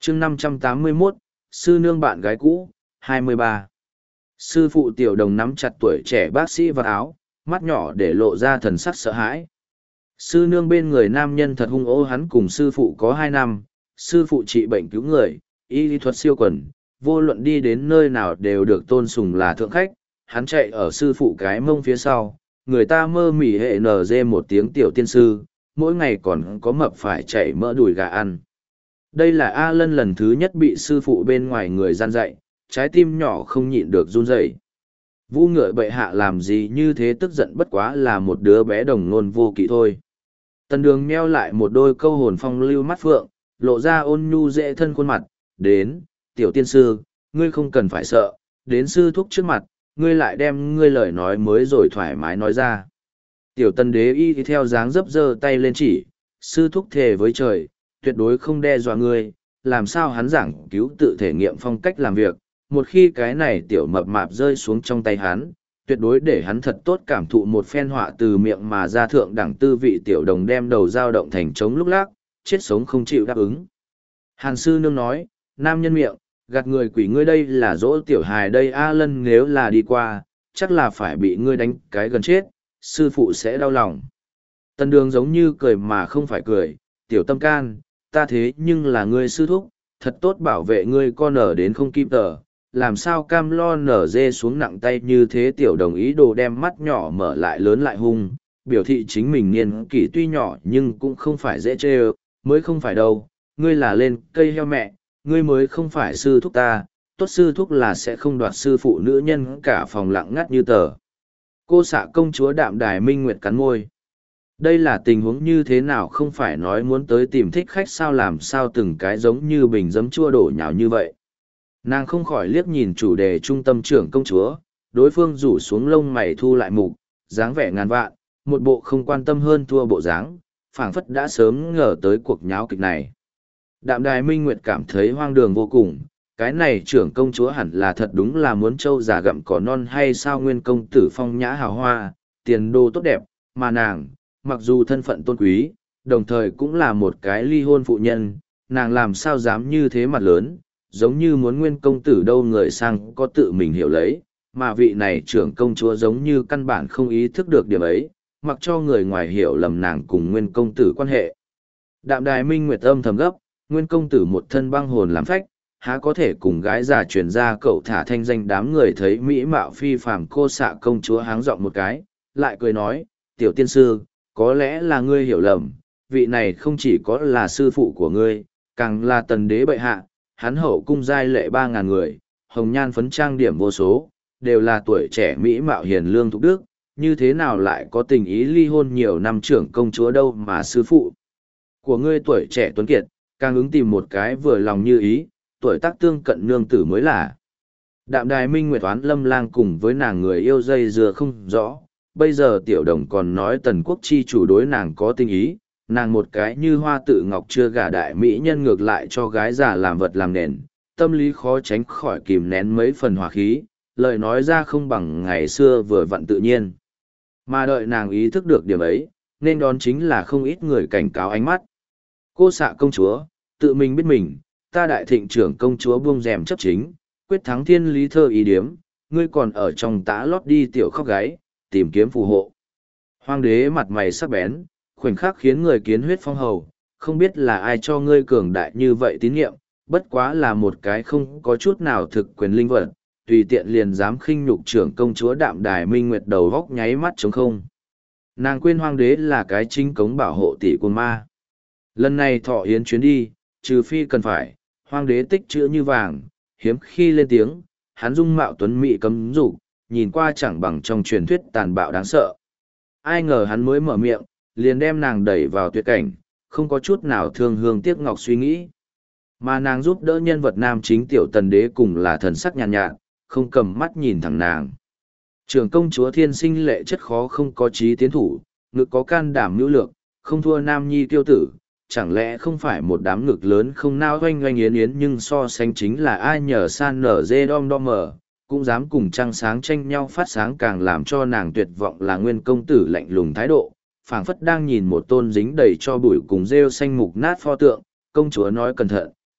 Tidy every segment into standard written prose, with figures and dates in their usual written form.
chương 581, sư nương bạn gái cũ, 23. Sư phụ tiểu đồng nắm chặt tuổi trẻ bác sĩ vào áo, mắt nhỏ để lộ ra thần sắc sợ hãi. Sư nương bên người nam nhân thật hung ô, hắn cùng sư phụ có 2 năm, sư phụ trị bệnh cứu người, y lý thuật siêu quần, vô luận đi đến nơi nào đều được tôn sùng là thượng khách, hắn chạy ở sư phụ cái mông phía sau, người ta mơ mỉ hệ nở dê một tiếng tiểu tiên sư, mỗi ngày còn có mập phải chạy mỡ đùi gà ăn. Đây là A Lân lần thứ nhất bị sư phụ bên ngoài người gian dạy, trái tim nhỏ không nhịn được run rẩy. Vũ ngựa bệ hạ làm gì như thế, tức giận bất quá là một đứa bé đồng nôn vô kỵ thôi. Tần Đường meo lại một đôi câu hồn phong lưu mắt phượng, lộ ra ôn nhu dễ thân khuôn mặt, đến, tiểu tiên sư, ngươi không cần phải sợ, đến sư thúc trước mặt, ngươi lại đem ngươi lời nói mới rồi thoải mái nói ra. Tiểu Tần đế y theo dáng dấp giơ tay lên chỉ, sư thúc thề với trời, tuyệt đối không đe dọa ngươi, làm sao hắn giảng cứu tự thể nghiệm phong cách làm việc, một khi cái này tiểu mập mạp rơi xuống trong tay hắn, tuyệt đối để hắn thật tốt cảm thụ một phen họa từ miệng mà ra thượng đẳng tư vị. Tiểu đồng đem đầu dao động thành trống lúc lác, chết sống không chịu đáp ứng. Hàn sư nương nói, nam nhân miệng, gạt người quỷ, ngươi đây là dỗ tiểu hài đây. A Lân nếu là đi qua, chắc là phải bị ngươi đánh cái gần chết, sư phụ sẽ đau lòng. Tần Đường giống như cười mà không phải cười, tiểu tâm can, ta thế nhưng là ngươi sư thúc, thật tốt bảo vệ ngươi con ở đến không kim tờ, làm sao cam lo nở dê xuống nặng tay như thế. Tiểu đồng ý đồ đem mắt nhỏ mở lại lớn lại hung, biểu thị chính mình niên kỷ tuy nhỏ nhưng cũng không phải dễ chê ơ, mới không phải đâu, ngươi là lên cây heo mẹ, ngươi mới không phải sư thúc ta, tốt sư thúc là sẽ không đoạt sư phụ nữ nhân. Cả phòng lặng ngắt như tờ. Cô xạ công chúa Đạm Đài Minh Nguyệt cắn môi. Đây là tình huống như thế nào, không phải nói muốn tới tìm thích khách sao, làm sao từng cái giống như bình giấm chua đổ nhào như vậy. Nàng không khỏi liếc nhìn chủ đề trung tâm trưởng công chúa, đối phương rủ xuống lông mày thu lại mục, dáng vẻ ngàn vạn, một bộ không quan tâm hơn thua bộ dáng, phảng phất đã sớm ngờ tới cuộc nháo kịch này. Đạm Đài Minh Nguyệt cảm thấy hoang đường vô cùng, cái này trưởng công chúa hẳn là thật đúng là muốn trâu già gặm cỏ non hay sao. Nguyên công tử phong nhã hào hoa, tiền đồ tốt đẹp, mà nàng, mặc dù thân phận tôn quý, đồng thời cũng là một cái ly hôn phụ nhân, nàng làm sao dám như thế mặt lớn, giống như muốn nguyên công tử đâu người sang có tự mình hiểu lấy, mà vị này trưởng công chúa giống như căn bản không ý thức được điểm ấy, mặc cho người ngoài hiểu lầm nàng cùng nguyên công tử quan hệ. Đạm Đài Minh Nguyệt âm thầm gấp, nguyên công tử một thân băng hồn làm phách, há có thể cùng gái già truyền ra cậu thả thanh danh. Đám người thấy mỹ mạo phi phàm cô xạ công chúa háng giọng một cái, lại cười nói, tiểu tiên sư, có lẽ là ngươi hiểu lầm, vị này không chỉ có là sư phụ của ngươi, càng là tần đế bệ hạ, hắn hậu cung giai lệ 3.000 người, hồng nhan phấn trang điểm vô số, đều là tuổi trẻ mỹ mạo hiền lương thục đức, như thế nào lại có tình ý ly hôn nhiều năm trưởng công chúa đâu mà sư phụ của ngươi tuổi trẻ tuấn kiệt, càng ứng tìm một cái vừa lòng như ý, tuổi tác tương cận nương tử mới là. Đạm Đài Minh Nguyệt Toán Lâm Lang cùng với nàng người yêu dây dưa không rõ, bây giờ tiểu đồng còn nói tần quốc chi chủ đối nàng có tình ý, nàng một cái như hoa tự ngọc chưa gả đại mỹ nhân ngược lại cho gái già làm vật làm nền, tâm lý khó tránh khỏi kìm nén mấy phần hỏa khí, lời nói ra không bằng ngày xưa vừa vặn tự nhiên. Mà đợi nàng ý thức được điểm ấy, nên đón chính là không ít người cảnh cáo ánh mắt. Cô xạ công chúa, tự mình biết mình, ta đại thịnh trưởng công chúa buông rèm chấp chính, quyết thắng thiên lý thơ ý điếm, ngươi còn ở trong tã lót đi tiểu khóc gáy, tìm kiếm phù hộ. Hoàng đế mặt mày sắc bén, khoảnh khắc khiến người kiến huyết phong hầu, không biết là ai cho ngươi cường đại như vậy tín nhiệm, bất quá là một cái không có chút nào thực quyền linh vật, tùy tiện liền dám khinh nhục trưởng công chúa. Đạm Đài Minh Nguyệt đầu góc nháy mắt trống không. Nàng quên hoàng đế là cái chính cống bảo hộ tỷ quân ma. Lần này thọ yến chuyến đi, trừ phi cần phải, hoàng đế tích chữ như vàng, hiếm khi lên tiếng, hắn dung mạo tuấn mỹ cấm dục, nhìn qua chẳng bằng trong truyền thuyết tàn bạo đáng sợ. Ai ngờ hắn mới mở miệng, liền đem nàng đẩy vào tuyệt cảnh, không có chút nào thương hương tiếc ngọc suy nghĩ. Mà nàng giúp đỡ nhân vật nam chính tiểu tần đế cùng là thần sắc nhàn nhạt, không cầm mắt nhìn thẳng nàng. Trưởng công chúa thiên sinh lệ chất khó không có trí tiến thủ, ngực có can đảm nhu lược, không thua nam nhi tiêu tử, chẳng lẽ không phải một đám ngực lớn không nao oanh oanh yến yến, nhưng so sánh chính là ai nhờ san nở dê đom đom mờ, cũng dám cùng trăng sáng tranh nhau phát sáng. Càng làm cho nàng tuyệt vọng là nguyên công tử lạnh lùng thái độ, phảng phất đang nhìn một tôn dính đầy cho bụi cùng rêu xanh mục nát pho tượng. Công chúa nói cẩn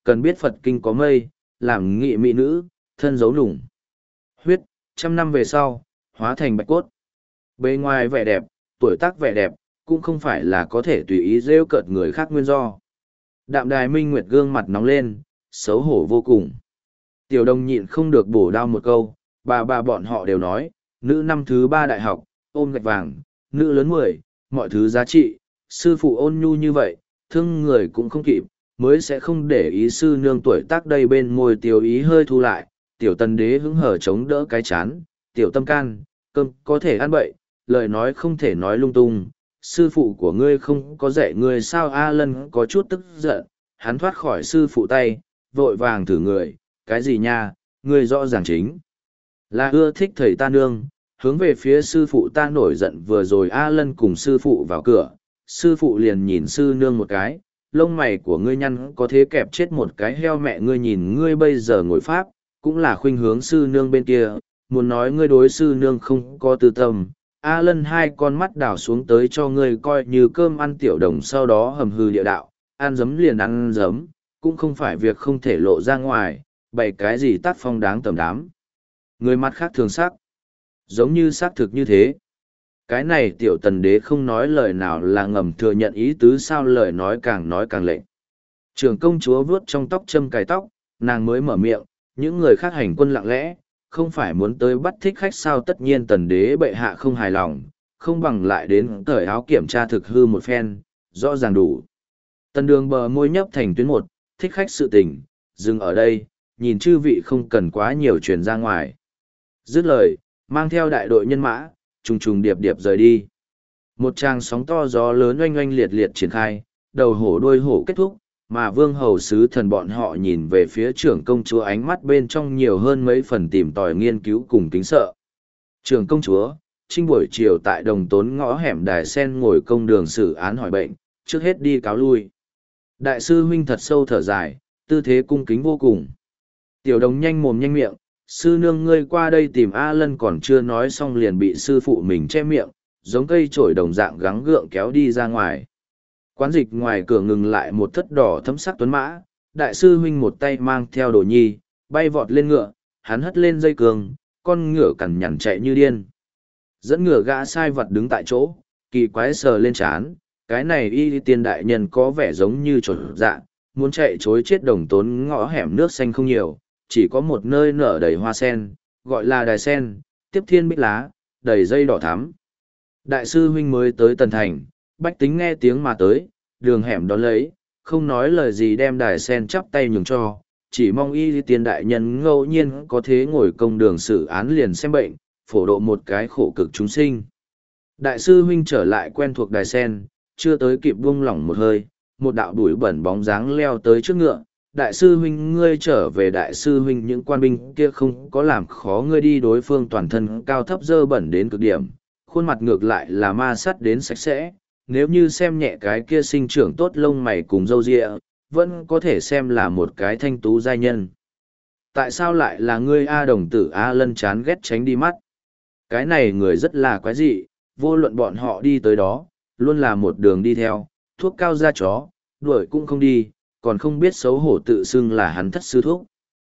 cần biết Phật kinh có mây, làm nghị mỹ nữ, thân giấu nủng. Huyết, 100 năm về sau, hóa thành bạch cốt. Bề ngoài vẻ đẹp, tuổi tác vẻ đẹp, cũng không phải là có thể tùy ý rêu cợt người khác nguyên do. Đạm Đài Minh Nguyệt gương mặt nóng lên, xấu hổ vô cùng. Tiểu Đồng nhịn không được bổ đao một câu, bà bọn họ đều nói, nữ năm thứ 3 đại học, ôm gạch vàng, nữ lớn 10, mọi thứ giá trị, sư phụ ôn nhu như vậy, thương người cũng không kịp, mới sẽ không để ý sư nương tuổi tác đây bên môi tiểu ý hơi thu lại, tiểu Tần Đế hứng hở chống đỡ cái chán, tiểu tâm can, cơm có thể ăn bậy, lời nói không thể nói lung tung. Sư phụ của ngươi không có dạy ngươi sao? A Lân có chút tức giận, hắn thoát khỏi sư phụ tay, vội vàng thử người, cái gì nha, ngươi rõ ràng chính là ưa thích thầy ta nương, hướng về phía sư phụ ta nổi giận. Vừa rồi A Lân cùng sư phụ vào cửa, sư phụ liền nhìn sư nương một cái, lông mày của ngươi nhăn có thế kẹp chết một cái heo mẹ ngươi. Nhìn ngươi bây giờ ngồi pháp, cũng là khuynh hướng sư nương bên kia, muốn nói ngươi đối sư nương không có tư tâm. A Lân hai con mắt đảo xuống tới cho ngươi coi như cơm ăn. Tiểu Đồng sau đó hầm hư địa đạo, ăn giấm liền ăn giấm, cũng không phải việc không thể lộ ra ngoài, bày cái gì tác phong đáng tầm đám. Người mặt khác thường sắc, giống như xác thực như thế. Cái này tiểu Tần Đế không nói lời nào là ngầm thừa nhận ý tứ sao? Lời nói càng lệnh. Trưởng công chúa vuốt trong tóc châm cài tóc, nàng mới mở miệng, những người khác hành quân lặng lẽ, không phải muốn tới bắt thích khách sao? Tất nhiên Tần Đế bệ hạ không hài lòng, không bằng lại đến cởi áo kiểm tra thực hư một phen, rõ ràng đủ. Tần Đường bờ môi nhấp thành tuyến một, thích khách sự tình, dừng ở đây, nhìn chư vị không cần quá nhiều truyền ra ngoài. Dứt lời, mang theo đại đội nhân mã, trùng điệp rời đi. Một tràng sóng to gió lớn oanh oanh liệt liệt triển khai, đầu hổ đuôi hổ kết thúc, mà vương hầu sứ thần bọn họ nhìn về phía trưởng công chúa, ánh mắt bên trong nhiều hơn mấy phần tìm tòi nghiên cứu cùng kính sợ. Trưởng công chúa, trinh buổi chiều tại Đồng Tốn ngõ hẻm Đài Sen ngồi công đường xử án hỏi bệnh, trước hết đi cáo lui. Đại sư huynh thật sâu thở dài, tư thế cung kính vô cùng. Tiểu Đồng nhanh mồm nhanh miệng, sư nương ngươi qua đây tìm A Lân, còn chưa nói xong liền bị sư phụ mình che miệng, giống cây trổi đồng dạng gắng gượng kéo đi ra ngoài. Quán dịch ngoài cửa ngừng lại một thất đỏ thấm sắc tuấn mã, đại sư huynh một tay mang theo Đồ Nhi, bay vọt lên ngựa, hắn hất lên dây cương, con ngựa cằn nhằn chạy như điên. Dẫn ngựa gã sai vật đứng tại chỗ, kỳ quái sờ lên trán, cái này y tiên đại nhân có vẻ giống như trột dạ, muốn chạy chối chết. Đồng Tốn ngõ hẻm nước xanh không nhiều, chỉ có một nơi nở đầy hoa sen, gọi là đài sen, tiếp thiên bích lá, đầy dây đỏ thắm. Đại sư huynh mới tới Tần Thành, bách tính nghe tiếng mà tới, đường hẻm đón lấy, không nói lời gì đem đài sen chắp tay nhường cho, chỉ mong y tiên đại nhân ngẫu nhiên có thế ngồi công đường xử án liền xem bệnh, phổ độ một cái khổ cực chúng sinh. Đại sư huynh trở lại quen thuộc đài sen, chưa tới kịp buông lỏng một hơi, một đạo bụi bẩn bóng dáng leo tới trước ngựa. Đại sư huynh ngươi trở về. Đại sư huynh, những quan binh kia không có làm khó ngươi đi. Đối phương toàn thân cao thấp dơ bẩn đến cực điểm, khuôn mặt ngược lại là ma sắt đến sạch sẽ, nếu như xem nhẹ cái kia sinh trưởng tốt lông mày cùng râu ria, vẫn có thể xem là một cái thanh tú giai nhân. Tại sao lại là ngươi? A Đồng tử A Lân chán ghét tránh đi mắt. Cái này người rất là quái dị, vô luận bọn họ đi tới đó, luôn là một đường đi theo, thuốc cao da chó, đuổi cũng không đi, còn không biết xấu hổ tự xưng là hắn thất sư thúc.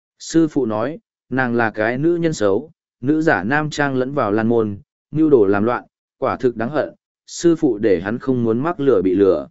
Sư phụ nói, nàng là cái nữ nhân xấu, nữ giả nam trang lẫn vào lan môn, mưu đồ làm loạn, quả thực đáng hận. Sư phụ để hắn không muốn mắc lửa bị lửa.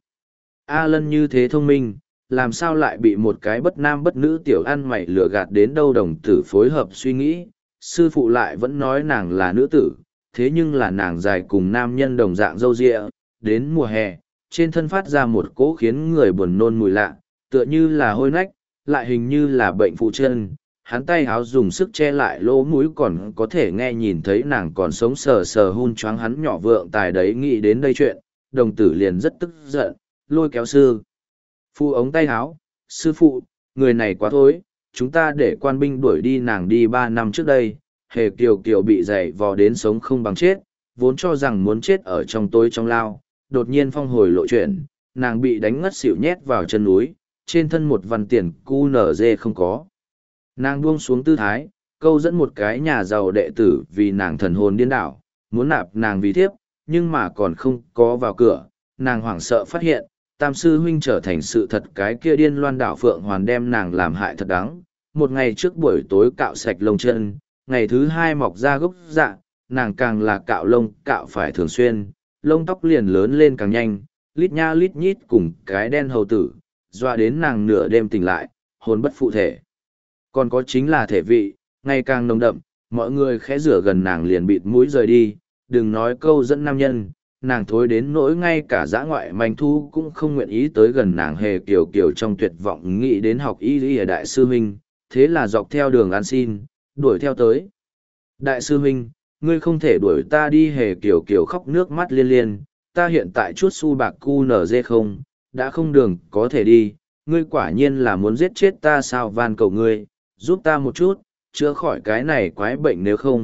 A Lân như thế thông minh, làm sao lại bị một cái bất nam bất nữ tiểu ăn mày lừa gạt đến đâu? Đồng tử phối hợp suy nghĩ, sư phụ lại vẫn nói nàng là nữ tử, thế nhưng là nàng dài cùng nam nhân đồng dạng râu ria, đến mùa hè, trên thân phát ra một cỗ khiến người buồn nôn mùi lạ, tựa như là hôi nách, lại hình như là bệnh phụ chân. Hắn tay háo dùng sức che lại lỗ mũi, còn có thể nghe nhìn thấy nàng còn sống sờ sờ hun choáng hắn nhỏ vượng tài đấy. Nghĩ đến đây chuyện, đồng tử liền rất tức giận, lôi kéo sư phụ ống tay háo. Sư phụ, người này quá thối, chúng ta để quan binh đuổi đi nàng đi. 3 năm trước đây, Hề Kiều Kiều bị dày vò đến sống không bằng chết, vốn cho rằng muốn chết ở trong tối trong lao, đột nhiên phong hồi lộ chuyện, nàng bị đánh ngất xỉu nhét vào chân núi, trên thân một văn tiền cu nở dê không có. Nàng buông xuống tư thái, câu dẫn một cái nhà giàu đệ tử vì nàng thần hồn điên đảo, muốn nạp nàng vì thiếp, nhưng mà còn không có vào cửa, nàng hoảng sợ phát hiện, tam sư huynh trở thành sự thật, cái kia điên loan đảo phượng hoàn đem nàng làm hại thật đáng. Một ngày trước buổi tối cạo sạch lông chân, ngày thứ hai mọc ra gốc dạ, nàng càng là cạo lông cạo phải thường xuyên, lông tóc liền lớn lên càng nhanh, lít nha lít nhít cùng cái đen hầu tử, doa đến nàng nửa đêm tỉnh lại, hồn bất phụ thể. Còn có chính là thể vị, ngày càng nồng đậm, mọi người khẽ rửa gần nàng liền bịt mũi rời đi, đừng nói câu dẫn nam nhân, nàng thối đến nỗi ngay cả dã ngoại manh thu cũng không nguyện ý tới gần nàng. Hề kiều kiều trong tuyệt vọng nghĩ đến học y lý ở đại sư huynh, thế là dọc theo đường ăn xin, đuổi theo tới. Đại sư huynh, ngươi không thể đuổi ta đi. Hề kiều kiều khóc nước mắt liên liên, ta hiện tại chút xu bạc cu nở dê không, đã không đường có thể đi, ngươi quả nhiên là muốn giết chết ta sao? Van cầu ngươi, giúp ta một chút, chữa khỏi cái này quái bệnh,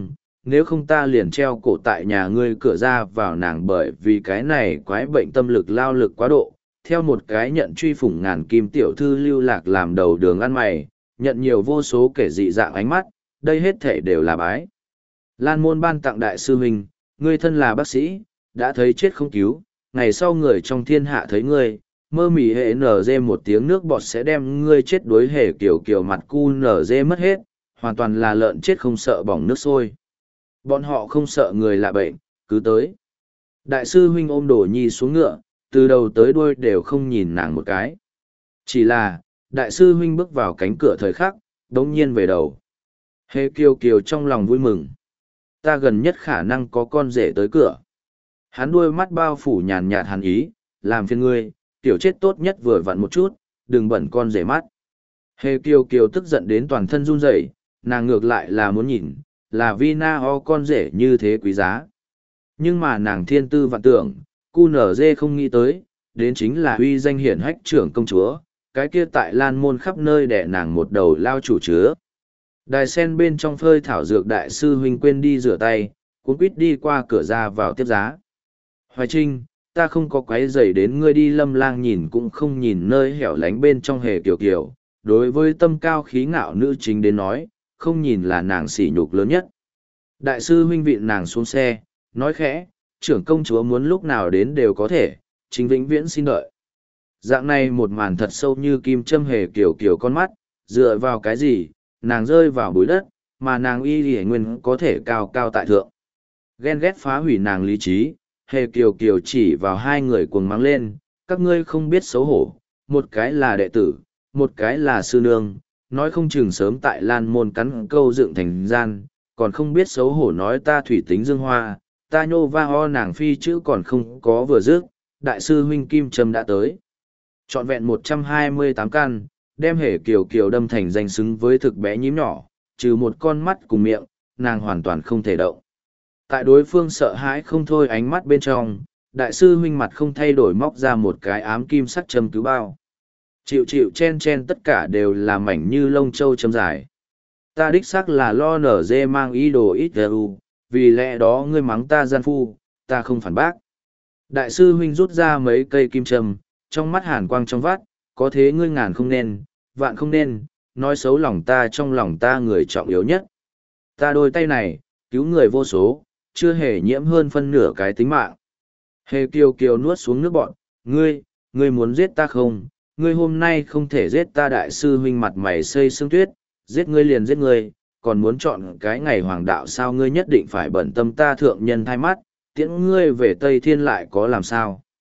nếu không ta liền treo cổ tại nhà ngươi cửa ra vào. Nàng bởi vì cái này quái bệnh tâm lực lao lực quá độ, theo một cái nhận truy phủng ngàn kim tiểu thư lưu lạc làm đầu đường ăn mày, nhận nhiều vô số kẻ dị dạng ánh mắt, đây hết thể đều là bái Lan môn ban tặng. Đại sư huynh, ngươi thân là bác sĩ, đã thấy chết không cứu, ngày sau người trong thiên hạ thấy ngươi, mơ mỉ hệ nở dê một tiếng nước bọt sẽ đem ngươi chết đuối. Hề kiểu kiểu mặt cu nở dê mất hết, hoàn toàn là lợn chết không sợ bỏng nước sôi. Bọn họ không sợ người lạ bệnh, cứ tới. Đại sư huynh ôm Đồ Nhi xuống ngựa, từ đầu tới đuôi đều không nhìn nàng một cái. Chỉ là, đại sư huynh bước vào cánh cửa thời khắc, đống nhiên về đầu. Hề kiều kiều trong lòng vui mừng. Ta gần nhất khả năng có con rể tới cửa. Hắn đuôi mắt bao phủ nhàn nhạt hàn ý, làm phiền ngươi, tiểu chết tốt nhất vừa vặn một chút, đừng bẩn con rể mắt. Hề kiều kiều tức giận đến toàn thân run rẩy, nàng ngược lại là muốn nhìn, là Vina ho con rể như thế quý giá. Nhưng mà nàng thiên tư vạn tưởng, cu nở dê không nghĩ tới, đến chính là uy danh hiển hách trưởng công chúa, cái kia tại Lan môn khắp nơi đẻ nàng một đầu lao chủ chứa. Đài sen bên trong phơi thảo dược, đại sư huynh quên đi rửa tay, cuống quýt đi qua cửa ra vào tiếp giá. Hoài Trinh, ta không có quấy rầy đến ngươi đi. Lâm Lang nhìn cũng không nhìn nơi hẻo lánh bên trong. Hề kiều kiều, đối với tâm cao khí ngạo nữ chính đến nói, không nhìn là nàng sỉ nhục lớn nhất. Đại sư huynh vịn nàng xuống xe, nói khẽ, trưởng công chúa muốn lúc nào đến đều có thể, chính vĩnh viễn xin đợi. Dạng này một màn thật sâu như kim châm. Hề kiều kiều con mắt, dựa vào cái gì, nàng rơi vào bụi đất, mà nàng y lì nguyên có thể cao cao tại thượng. Ghen ghét phá hủy nàng lý trí, Hề kiều kiều chỉ vào hai người cuồng mắng lên, các ngươi không biết xấu hổ, một cái là đệ tử, một cái là sư nương, nói không chừng sớm tại Lan môn cắn câu dựng thành gian, còn không biết xấu hổ nói ta thủy tính dương hoa, ta nhô va ho. Nàng phi chữ còn không có vừa dứt, đại sư huynh kim trâm đã tới. Trọn vẹn 128 căn, đem Hề kiều kiều đâm thành danh xứng với thực bé nhím nhỏ, trừ một con mắt cùng miệng, nàng hoàn toàn không thể động. Tại đối phương sợ hãi không thôi ánh mắt bên trong, đại sư huynh mặt không thay đổi móc ra một cái ám kim sắc châm cứu bao. Chịu chịu chen chen tất cả đều là mảnh như lông châu châm dài. Ta đích xác là lo nở dê mang ý đồ ít u, vì lẽ đó ngươi mắng ta gian phu, ta không phản bác. Đại sư huynh rút ra mấy cây kim châm, trong mắt hàn quang trong vắt, có thế ngươi ngàn không nên, vạn không nên, nói xấu lòng ta, trong lòng ta người trọng yếu nhất. Ta đôi tay này, cứu người vô số, chưa hề nhiễm hơn phân nửa cái tính mạng. Hề kiều kiều nuốt xuống nước bọn, ngươi muốn giết ta không? Ngươi hôm nay không thể giết ta. Đại sư huynh mặt mày xây xương tuyết, giết ngươi liền giết ngươi, còn muốn chọn cái ngày hoàng đạo sao? Ngươi nhất định phải bận tâm ta thượng nhân thay mắt, tiễn ngươi về Tây Thiên lại có làm sao?